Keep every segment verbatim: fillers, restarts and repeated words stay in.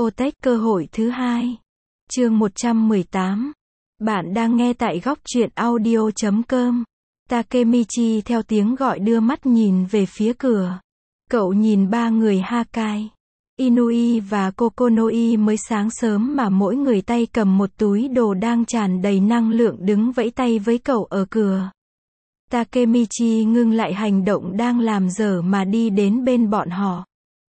Otech cơ hội thứ hai. Chương một trăm mười tám. Bạn đang nghe tại góc truyện audio chấm com. Takemichi theo tiếng gọi đưa mắt nhìn về phía cửa. Cậu nhìn ba người Hakai, Inui và Kokonoi mới sáng sớm mà mỗi người tay cầm một túi đồ đang tràn đầy năng lượng đứng vẫy tay với cậu ở cửa. Takemichi ngưng lại hành động đang làm dở mà đi đến bên bọn họ.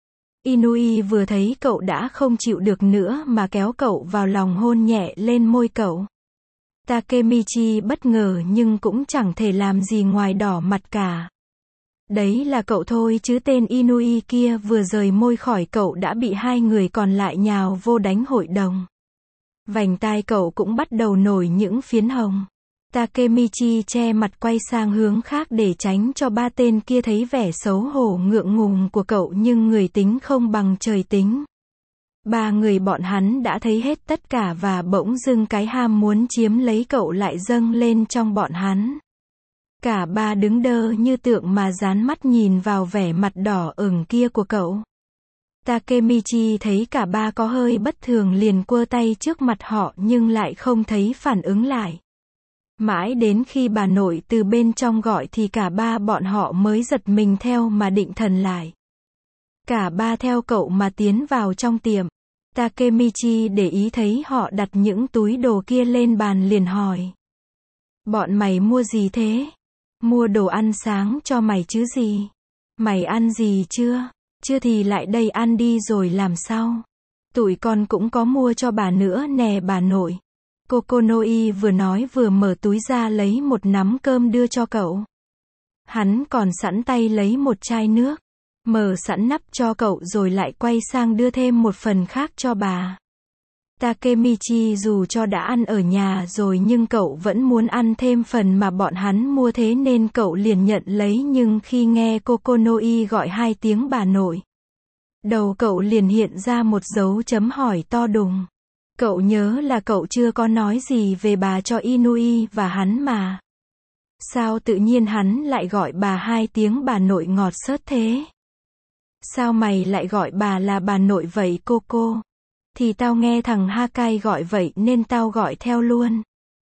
Inui vừa thấy cậu đã không chịu được nữa mà kéo cậu vào lòng hôn nhẹ lên môi cậu. Takemichi bất ngờ nhưng cũng chẳng thể làm gì ngoài đỏ mặt cả. Đấy là cậu thôi chứ, tên Inui kia vừa rời môi khỏi cậu đã bị hai người còn lại nhào vô đánh hội đồng. Vành tai cậu cũng bắt đầu nổi những phiến hồng. Takemichi che mặt quay sang hướng khác để tránh cho ba tên kia thấy vẻ xấu hổ ngượng ngùng của cậu, nhưng người tính không bằng trời tính. Ba người bọn hắn đã thấy hết tất cả và bỗng dưng cái ham muốn chiếm lấy cậu lại dâng lên trong bọn hắn. Cả ba đứng đơ như tượng mà dán mắt nhìn vào vẻ mặt đỏ ửng kia của cậu. Takemichi thấy cả ba có hơi bất thường liền quơ tay trước mặt họ nhưng lại không thấy phản ứng lại. Mãi đến khi bà nội từ bên trong gọi thì cả ba bọn họ mới giật mình theo mà định thần lại. Cả ba theo cậu mà tiến vào trong tiệm. Takemichi để ý thấy họ đặt những túi đồ kia lên bàn liền hỏi. Bọn mày mua gì thế? Mua đồ ăn sáng cho mày chứ gì? Mày ăn gì chưa? Chưa thì lại đây ăn đi rồi làm sau. Tụi con cũng có mua cho bà nữa nè bà nội. Kokonoi vừa nói vừa mở túi ra lấy một nắm cơm đưa cho cậu. Hắn còn sẵn tay lấy một chai nước, mở sẵn nắp cho cậu rồi lại quay sang đưa thêm một phần khác cho bà. Takemichi dù cho đã ăn ở nhà rồi nhưng cậu vẫn muốn ăn thêm phần mà bọn hắn mua, thế nên cậu liền nhận lấy, nhưng khi nghe Kokonoi gọi hai tiếng bà nội, đầu cậu liền hiện ra một dấu chấm hỏi to đùng. Cậu nhớ là cậu chưa có nói gì về bà cho Inui và hắn mà. Sao tự nhiên hắn lại gọi bà hai tiếng bà nội ngọt xớt thế? Sao mày lại gọi bà là bà nội vậy Coco? Thì tao nghe thằng Hakai gọi vậy nên tao gọi theo luôn.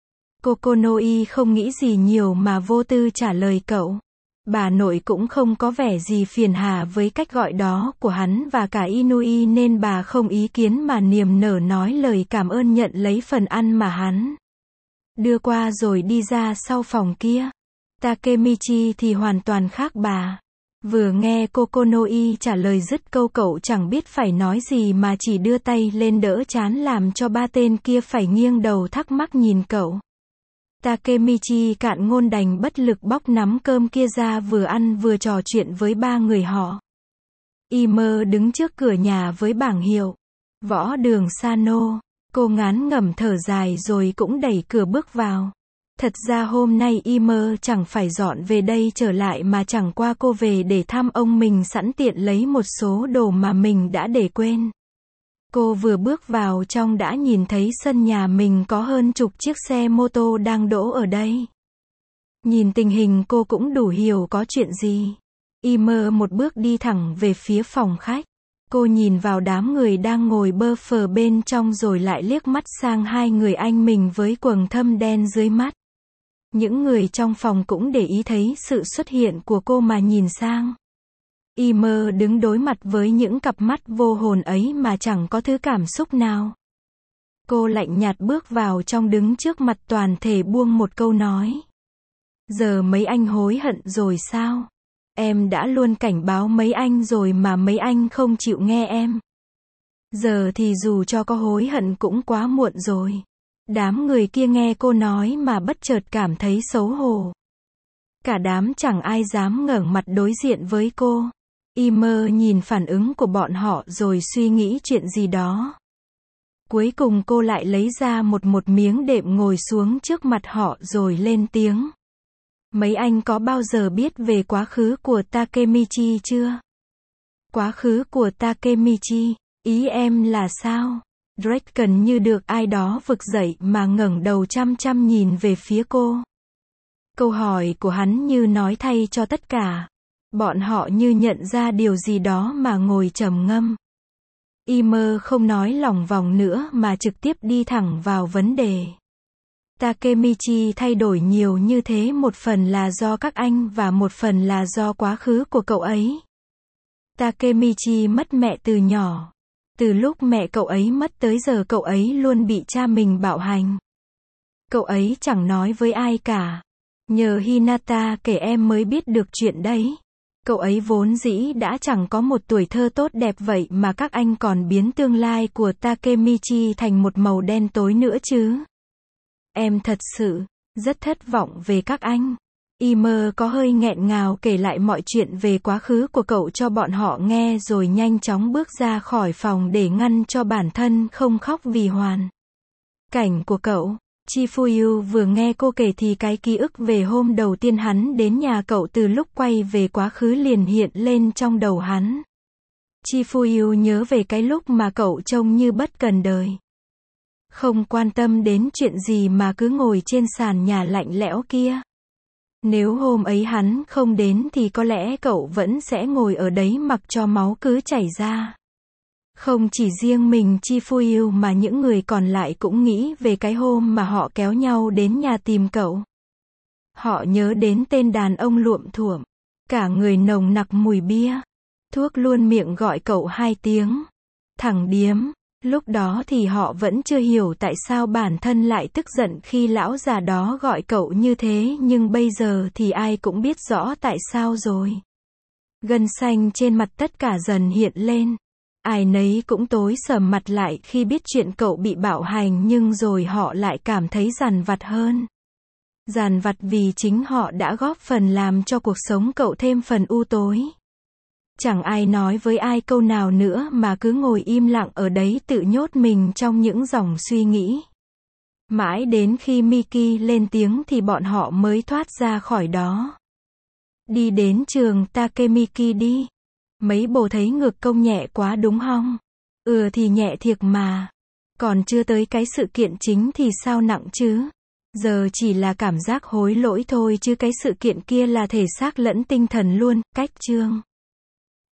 Kokonoi không nghĩ gì nhiều mà vô tư trả lời cậu. Bà nội cũng không có vẻ gì phiền hà với cách gọi đó của hắn và cả Inui nên bà không ý kiến mà niềm nở nói lời cảm ơn, nhận lấy phần ăn mà hắn đưa qua rồi đi ra sau phòng kia. Takemichi thì hoàn toàn khác bà. Vừa nghe Kokonoi trả lời dứt câu cậu chẳng biết phải nói gì mà chỉ đưa tay lên đỡ trán làm cho ba tên kia phải nghiêng đầu thắc mắc nhìn cậu. Takemichi cạn ngôn đành bất lực bóc nắm cơm kia ra vừa ăn vừa trò chuyện với ba người họ. Imer đứng trước cửa nhà với bảng hiệu Võ Đường Sano. Cô ngán ngẩm thở dài rồi cũng đẩy cửa bước vào. Thật ra hôm nay Imer chẳng phải dọn về đây trở lại mà chẳng qua cô về để thăm ông mình sẵn tiện lấy một số đồ mà mình đã để quên. Cô vừa bước vào trong đã nhìn thấy sân nhà mình có hơn chục chiếc xe mô tô đang đỗ ở đây. Nhìn tình hình cô cũng đủ hiểu có chuyện gì. Imer một bước đi thẳng về phía phòng khách. Cô nhìn vào đám người đang ngồi bơ phờ bên trong rồi lại liếc mắt sang hai người anh mình với quầng thâm đen dưới mắt. Những người trong phòng cũng để ý thấy sự xuất hiện của cô mà nhìn sang. Imer đứng đối mặt với những cặp mắt vô hồn ấy mà chẳng có thứ cảm xúc nào. Cô lạnh nhạt bước vào trong đứng trước mặt toàn thể buông một câu nói. Giờ mấy anh hối hận rồi sao? Em đã luôn cảnh báo mấy anh rồi mà mấy anh không chịu nghe em. Giờ thì dù cho có hối hận cũng quá muộn rồi. Đám người kia nghe cô nói mà bất chợt cảm thấy xấu hổ. Cả đám chẳng ai dám ngẩng mặt đối diện với cô. Imer nhìn phản ứng của bọn họ rồi suy nghĩ chuyện gì đó. Cuối cùng cô lại lấy ra một một miếng đệm ngồi xuống trước mặt họ rồi lên tiếng. Mấy anh có bao giờ biết về quá khứ của Takemichi chưa? Quá khứ của Takemichi, ý em là sao? Draken như được ai đó vực dậy mà ngẩng đầu chăm chăm nhìn về phía cô. Câu hỏi của hắn như nói thay cho tất cả. Bọn họ như nhận ra điều gì đó mà ngồi trầm ngâm. Imer không nói lòng vòng nữa mà trực tiếp đi thẳng vào vấn đề. Takemichi thay đổi nhiều như thế một phần là do các anh và một phần là do quá khứ của cậu ấy. Takemichi mất mẹ từ nhỏ. Từ lúc mẹ cậu ấy mất tới giờ cậu ấy luôn bị cha mình bạo hành. Cậu ấy chẳng nói với ai cả. Nhờ Hinata kể em mới biết được chuyện đấy. Cậu ấy vốn dĩ đã chẳng có một tuổi thơ tốt đẹp vậy mà các anh còn biến tương lai của Takemichi thành một màu đen tối nữa chứ. Em thật sự rất thất vọng về các anh. Imer có hơi nghẹn ngào kể lại mọi chuyện về quá khứ của cậu cho bọn họ nghe rồi nhanh chóng bước ra khỏi phòng để ngăn cho bản thân không khóc vì hoàn cảnh của cậu. Chifuyu vừa nghe cô kể thì cái ký ức về hôm đầu tiên hắn đến nhà cậu từ lúc quay về quá khứ liền hiện lên trong đầu hắn. Chifuyu nhớ về cái lúc mà cậu trông như bất cần đời. Không quan tâm đến chuyện gì mà cứ ngồi trên sàn nhà lạnh lẽo kia. Nếu hôm ấy hắn không đến thì có lẽ cậu vẫn sẽ ngồi ở đấy mặc cho máu cứ chảy ra. Không chỉ riêng mình Chifuyu mà những người còn lại cũng nghĩ về cái hôm mà họ kéo nhau đến nhà tìm cậu. Họ nhớ đến tên đàn ông luộm thuộm, cả người nồng nặc mùi bia. Thuốc luôn miệng gọi cậu hai tiếng. Thằng điếm. Lúc đó thì họ vẫn chưa hiểu tại sao bản thân lại tức giận khi lão già đó gọi cậu như thế, nhưng bây giờ thì ai cũng biết rõ tại sao rồi. Gân xanh trên mặt tất cả dần hiện lên. Ai nấy cũng tối sầm mặt lại khi biết chuyện cậu bị bạo hành, nhưng rồi họ lại cảm thấy dằn vặt hơn. Dằn vặt vì chính họ đã góp phần làm cho cuộc sống cậu thêm phần u tối. Chẳng ai nói với ai câu nào nữa mà cứ ngồi im lặng ở đấy tự nhốt mình trong những dòng suy nghĩ. Mãi đến khi Miki lên tiếng thì bọn họ mới thoát ra khỏi đó. Đi đến trường Takemiki đi. Mấy bồ thấy ngược công nhẹ quá đúng không? Ừ thì nhẹ thiệt mà. Còn chưa tới cái sự kiện chính thì sao nặng chứ? Giờ chỉ là cảm giác hối lỗi thôi chứ cái sự kiện kia là thể xác lẫn tinh thần luôn. Cách chương